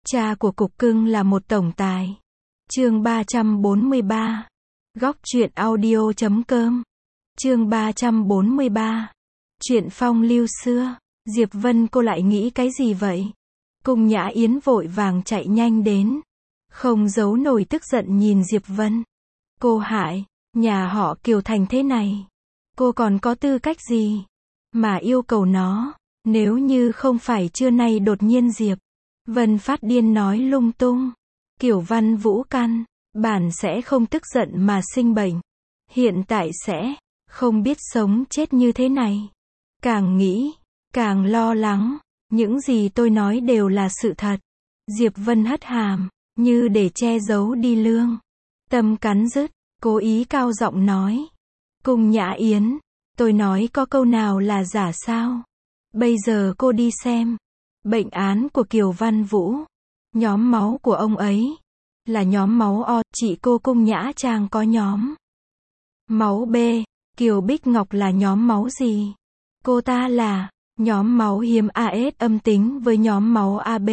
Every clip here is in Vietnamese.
Cha của cục cưng là một tổng tài. Chương 343. Góc truyện audio.com. Chương 343. Chuyện phong lưu xưa. Diệp Vân, cô lại nghĩ cái gì vậy? Cung Nhã Yến vội vàng chạy nhanh đến, không giấu nổi tức giận nhìn Diệp Vân. Cô hại, nhà họ Kiều thành thế này, cô còn có tư cách gì mà yêu cầu nó? Nếu như không phải trưa nay đột nhiên Diệp Vân phát điên nói lung tung, Kiều Văn Vũ căn bản sẽ không tức giận mà sinh bệnh. Hiện tại sẽ không biết sống chết như thế này. Càng nghĩ, càng lo lắng. Những gì tôi nói đều là sự thật. Diệp Vân hất hàm, như để che giấu đi lương tâm cắn rứt, cố ý cao giọng nói. Cung Nhã Yến, tôi nói có câu nào là giả sao? Bây giờ cô đi xem bệnh án của Kiều Văn Vũ. Nhóm máu của ông ấy là nhóm máu O, chị cô Cung Nhã Trang có nhóm máu B. Kiều Bích Ngọc là nhóm máu gì? Cô ta là nhóm máu hiếm AS âm tính với nhóm máu AB.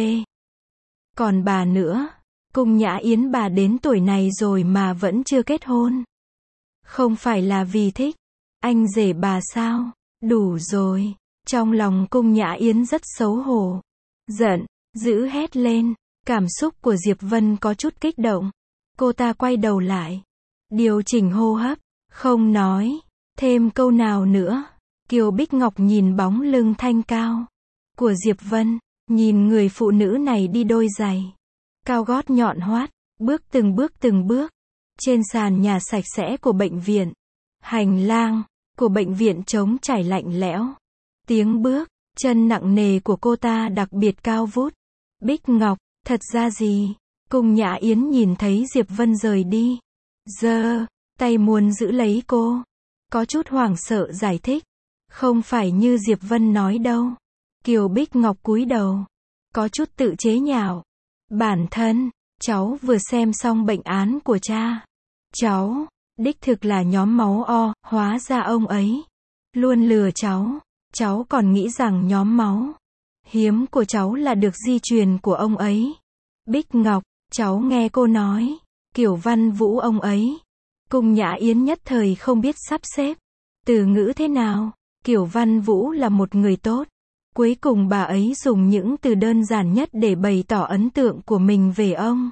Còn bà nữa, Cung Nhã Yến bà đến tuổi này rồi mà vẫn chưa kết hôn. Không phải là vì thích anh rể bà sao? Đủ rồi. Trong lòng Cung Nhã Yến rất xấu hổ, giận dữ hét lên. Cảm xúc của Diệp Vân có chút kích động. Cô ta quay đầu lại, điều chỉnh hô hấp, không nói thêm câu nào nữa. Kiều Bích Ngọc nhìn bóng lưng thanh cao của Diệp Vân, nhìn người phụ nữ này đi đôi giày cao gót nhọn hoắt, bước từng bước trên sàn nhà sạch sẽ của bệnh viện. Hành lang của bệnh viện trống trải lạnh lẽo. Tiếng bước chân nặng nề của cô ta đặc biệt cao vút. Bích Ngọc, thật ra gì? Cung Nhã Yến nhìn thấy Diệp Vân rời đi, giơ tay muốn giữ lấy cô, có chút hoảng sợ giải thích. Không phải như Diệp Vân nói đâu. Kiều Bích Ngọc cúi đầu, có chút tự chế nhạo. Bản thân, cháu vừa xem xong bệnh án của cha. Cháu, đích thực là nhóm máu O, hóa ra ông ấy luôn lừa cháu. Cháu còn nghĩ rằng nhóm máu hiếm của cháu là được di truyền của ông ấy. Bích Ngọc, cháu nghe cô nói, Kiều Văn Vũ ông ấy. Cung Nhã Yến nhất thời không biết sắp xếp từ ngữ thế nào. Kiều Văn Vũ là một người tốt. Cuối cùng bà ấy dùng những từ đơn giản nhất để bày tỏ ấn tượng của mình về ông.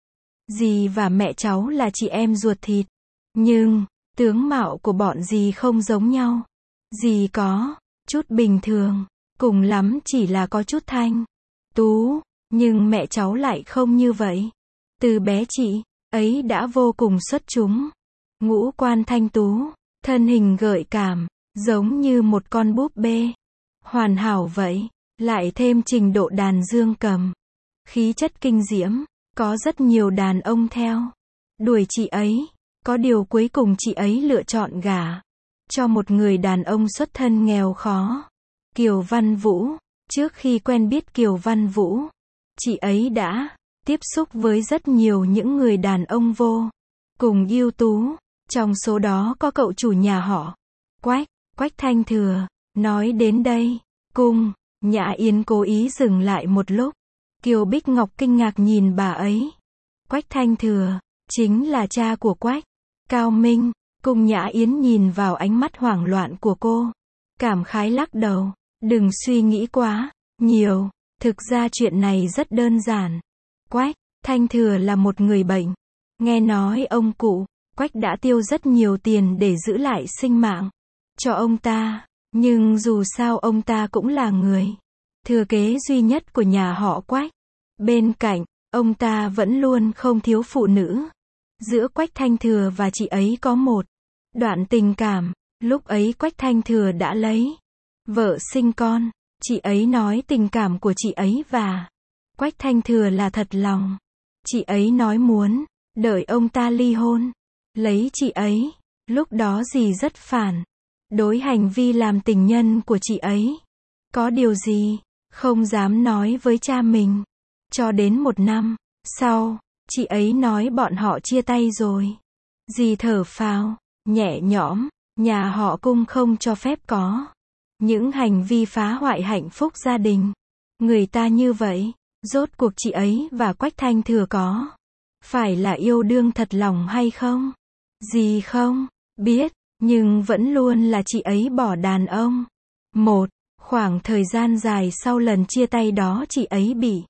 Dì và mẹ cháu là chị em ruột thịt. Nhưng, tướng mạo của bọn dì không giống nhau. Dì có chút bình thường, cùng lắm chỉ là có chút thanh tú. Nhưng mẹ cháu lại không như vậy. Từ bé chị ấy đã vô cùng xuất chúng. Ngũ quan thanh tú, thân hình gợi cảm, giống như một con búp bê hoàn hảo vậy, lại thêm trình độ đàn dương cầm, khí chất kinh diễm, có rất nhiều đàn ông theo đuổi chị ấy. Có điều cuối cùng chị ấy lựa chọn gả cho một người đàn ông xuất thân nghèo khó. Kiều Văn Vũ. Trước khi quen biết Kiều Văn Vũ, chị ấy đã tiếp xúc với rất nhiều những người đàn ông vô cùng ưu tú. Trong số đó có cậu chủ nhà họ Quách, Quách Thanh Thừa. Nói đến đây, Cung Nhã Yến cố ý dừng lại một lúc. Kiều Bích Ngọc kinh ngạc nhìn bà ấy. Quách Thanh Thừa chính là cha của Quách Cao Minh. Cung Nhã Yến nhìn vào ánh mắt hoảng loạn của cô, cảm khái lắc đầu. Đừng suy nghĩ quá nhiều, thực ra chuyện này rất đơn giản. Quách Thanh Thừa là một người bệnh. Nghe nói ông cụ Quách đã tiêu rất nhiều tiền để giữ lại sinh mạng cho ông ta. Nhưng dù sao ông ta cũng là người thừa kế duy nhất của nhà họ Quách. Bên cạnh, ông ta vẫn luôn không thiếu phụ nữ. Giữa Quách Thanh Thừa và chị ấy có một đoạn tình cảm. Lúc ấy Quách Thanh Thừa đã lấy vợ sinh con. Chị ấy nói tình cảm của chị ấy và Quách Thanh Thừa là thật lòng. Chị ấy nói muốn đợi ông ta ly hôn lấy chị ấy. Lúc đó dì rất phản đối hành vi làm tình nhân của chị ấy. Có điều gì không dám nói với cha mình. Cho đến 1 năm sau, chị ấy nói bọn họ chia tay rồi. Dì thở phào nhẹ nhõm. Nhà họ Cung không cho phép có những hành vi phá hoại hạnh phúc gia đình người ta như vậy. Rốt cuộc chị ấy và Quách Thanh Thừa có phải là yêu đương thật lòng hay không? Dì không biết, nhưng vẫn luôn là chị ấy bỏ đàn ông. Khoảng thời gian dài sau lần chia tay đó chị ấy bị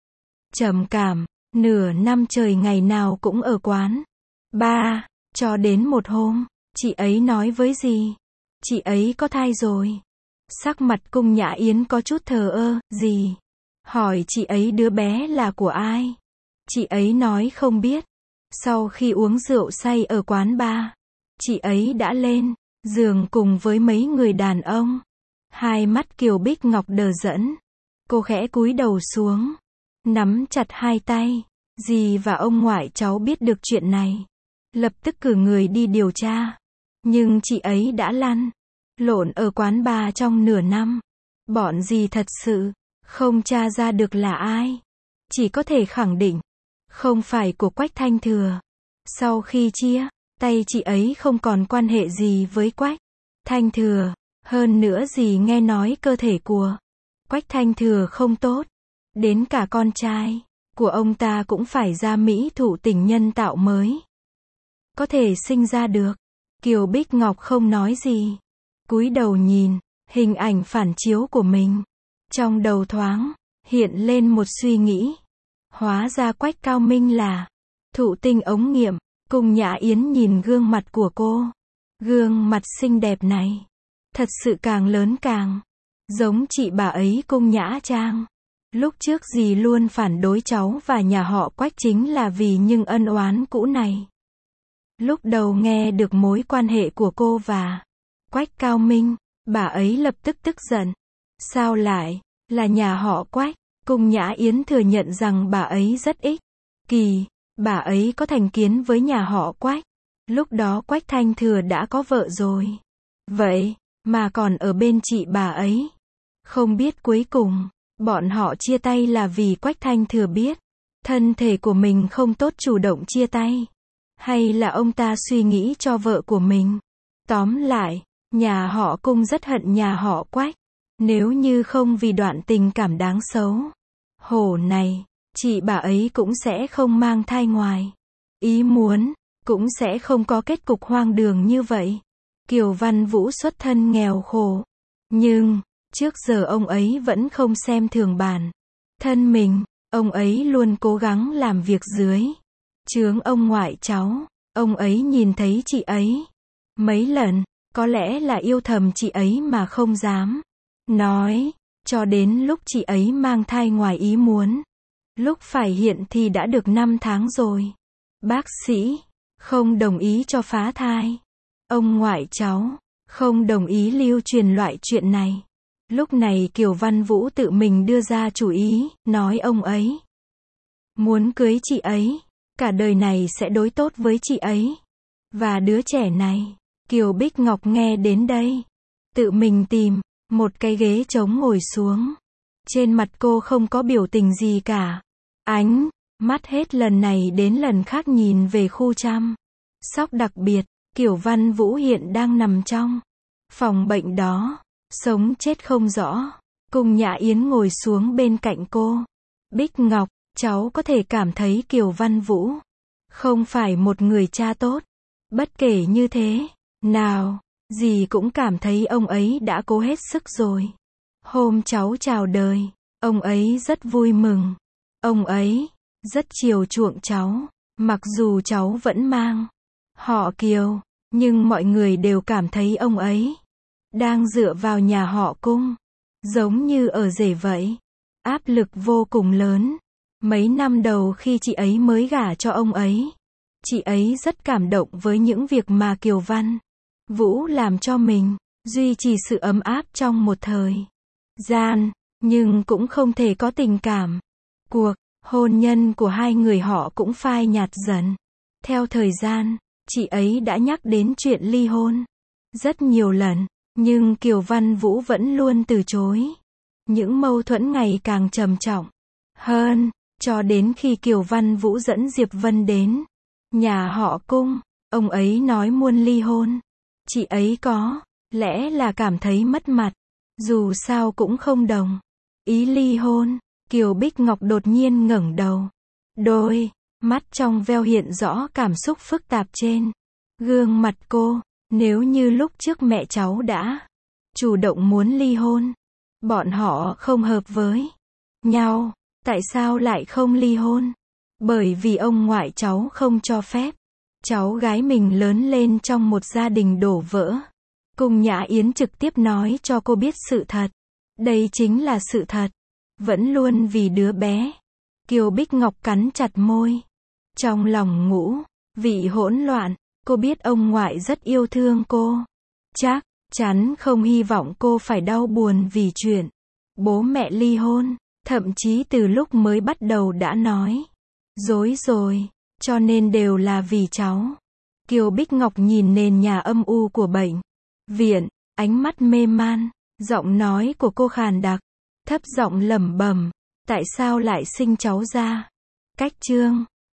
trầm cảm, nửa năm trời ngày nào cũng ở quán bar, cho đến một hôm, chị ấy nói với dì, chị ấy có thai rồi. Sắc mặt Cung Nhã Yến có chút thờ ơ, dì hỏi chị ấy đứa bé là của ai? Chị ấy nói không biết. Sau khi uống rượu say ở quán bar, chị ấy đã lên giường cùng với mấy người đàn ông. Hai mắt Kiều Bích Ngọc đờ đẫn. Cô khẽ cúi đầu xuống, nắm chặt hai tay. Dì và ông ngoại cháu biết được chuyện này, lập tức cử người đi điều tra. Nhưng chị ấy đã lăn lộn ở quán bar trong nửa năm. Bọn dì thật sự không tra ra được là ai. Chỉ có thể khẳng định, không phải của Quách Thanh Thừa. Sau khi chia tay chị ấy không còn quan hệ gì với Quách Thanh Thừa. Hơn nữa dì nghe nói cơ thể của Quách Thanh Thừa không tốt. Đến cả con trai của ông ta cũng phải ra Mỹ thụ tinh nhân tạo mới có thể sinh ra được. Kiều Bích Ngọc không nói gì, cúi đầu nhìn hình ảnh phản chiếu của mình. Trong đầu thoáng hiện lên một suy nghĩ. Hóa ra Quách Cao Minh là thụ tinh ống nghiệm. Cung Nhã Yến nhìn gương mặt của cô. Gương mặt xinh đẹp này, thật sự càng lớn càng giống chị bà ấy Cung Nhã Trang. Lúc trước dì luôn phản đối cháu và nhà họ Quách chính là vì những ân oán cũ này. Lúc đầu nghe được mối quan hệ của cô và Quách Cao Minh, bà ấy lập tức tức giận. Sao lại là nhà họ Quách? Cung Nhã Yến thừa nhận rằng bà ấy rất ích kỷ. Bà ấy có thành kiến với nhà họ Quách. Lúc đó Quách Thanh Thừa đã có vợ rồi. Vậy mà còn ở bên chị bà ấy. Không biết cuối cùng bọn họ chia tay là vì Quách Thanh Thừa biết thân thể của mình không tốt chủ động chia tay, hay là ông ta suy nghĩ cho vợ của mình. Tóm lại, nhà họ Cung rất hận nhà họ Quách. Nếu như không vì đoạn tình cảm đáng xấu hổ này, chị bà ấy cũng sẽ không mang thai ngoài ý muốn, cũng sẽ không có kết cục hoang đường như vậy. Kiều Văn Vũ xuất thân nghèo khổ, nhưng trước giờ ông ấy vẫn không xem thường bản thân mình. Ông ấy luôn cố gắng làm việc dưới trướng ông ngoại cháu. Ông ấy nhìn thấy chị ấy mấy lần, có lẽ là yêu thầm chị ấy mà không dám nói. Cho đến lúc chị ấy mang thai ngoài ý muốn, lúc phải hiện thì đã được 5 tháng rồi. Bác sĩ không đồng ý cho phá thai. Ông ngoại cháu không đồng ý lưu truyền loại chuyện này. Lúc này Kiều Văn Vũ tự mình đưa ra chủ ý, nói ông ấy muốn cưới chị ấy, cả đời này sẽ đối tốt với chị ấy và đứa trẻ này. Kiều Bích Ngọc nghe đến đây, tự mình tìm một cái ghế trống ngồi xuống. Trên mặt cô không có biểu tình gì cả. Ánh mắt hết lần này đến lần khác nhìn về khu chăm sóc đặc biệt. Kiều Văn Vũ hiện đang nằm trong phòng bệnh đó, sống chết không rõ. Cung Nhã Yến ngồi xuống bên cạnh cô. Bích Ngọc, cháu có thể cảm thấy Kiều Văn Vũ không phải một người cha tốt. Bất kể như thế nào, dì cũng cảm thấy ông ấy đã cố hết sức rồi. Hôm cháu chào đời, ông ấy rất vui mừng. Ông ấy rất chiều chuộng cháu. Mặc dù cháu vẫn mang họ Kiều, nhưng mọi người đều cảm thấy ông ấy đang dựa vào nhà họ Cung, giống như ở rể vậy. Áp lực vô cùng lớn. Mấy năm đầu khi chị ấy mới gả cho ông ấy, chị ấy rất cảm động với những việc mà Kiều Văn Vũ làm cho mình, duy trì sự ấm áp trong một thời gian, nhưng cũng không thể có tình cảm. Cuộc hôn nhân của hai người họ cũng phai nhạt dần. Theo thời gian, chị ấy đã nhắc đến chuyện ly hôn rất nhiều lần, nhưng Kiều Văn Vũ vẫn luôn từ chối. Những mâu thuẫn ngày càng trầm trọng hơn, cho đến khi Kiều Văn Vũ dẫn Diệp Vân đến nhà họ Cung. Ông ấy nói muốn ly hôn. Chị ấy có lẽ là cảm thấy mất mặt, dù sao cũng không đồng ý ly hôn. Kiều Bích Ngọc đột nhiên ngẩng đầu. Đôi mắt trong veo hiện rõ cảm xúc phức tạp trên gương mặt cô. Nếu như lúc trước mẹ cháu đã chủ động muốn ly hôn, bọn họ không hợp với nhau, tại sao lại không ly hôn? Bởi vì ông ngoại cháu không cho phép. Cháu gái mình lớn lên trong một gia đình đổ vỡ. Cung Nhã Yến trực tiếp nói cho cô biết sự thật. Đây chính là sự thật. Vẫn luôn vì đứa bé. Kiều Bích Ngọc cắn chặt môi. Trong lòng ngũ vị hỗn loạn, cô biết ông ngoại rất yêu thương cô. Chắc chắn không hy vọng cô phải đau buồn vì chuyện bố mẹ ly hôn. Thậm chí từ lúc mới bắt đầu đã nói dối rồi, cho nên đều là vì cháu. Kiều Bích Ngọc nhìn nền nhà âm u của bệnh viện, ánh mắt mê man, giọng nói của cô khàn đặc, thấp giọng lẩm bẩm, tại sao lại sinh cháu ra? Cách chương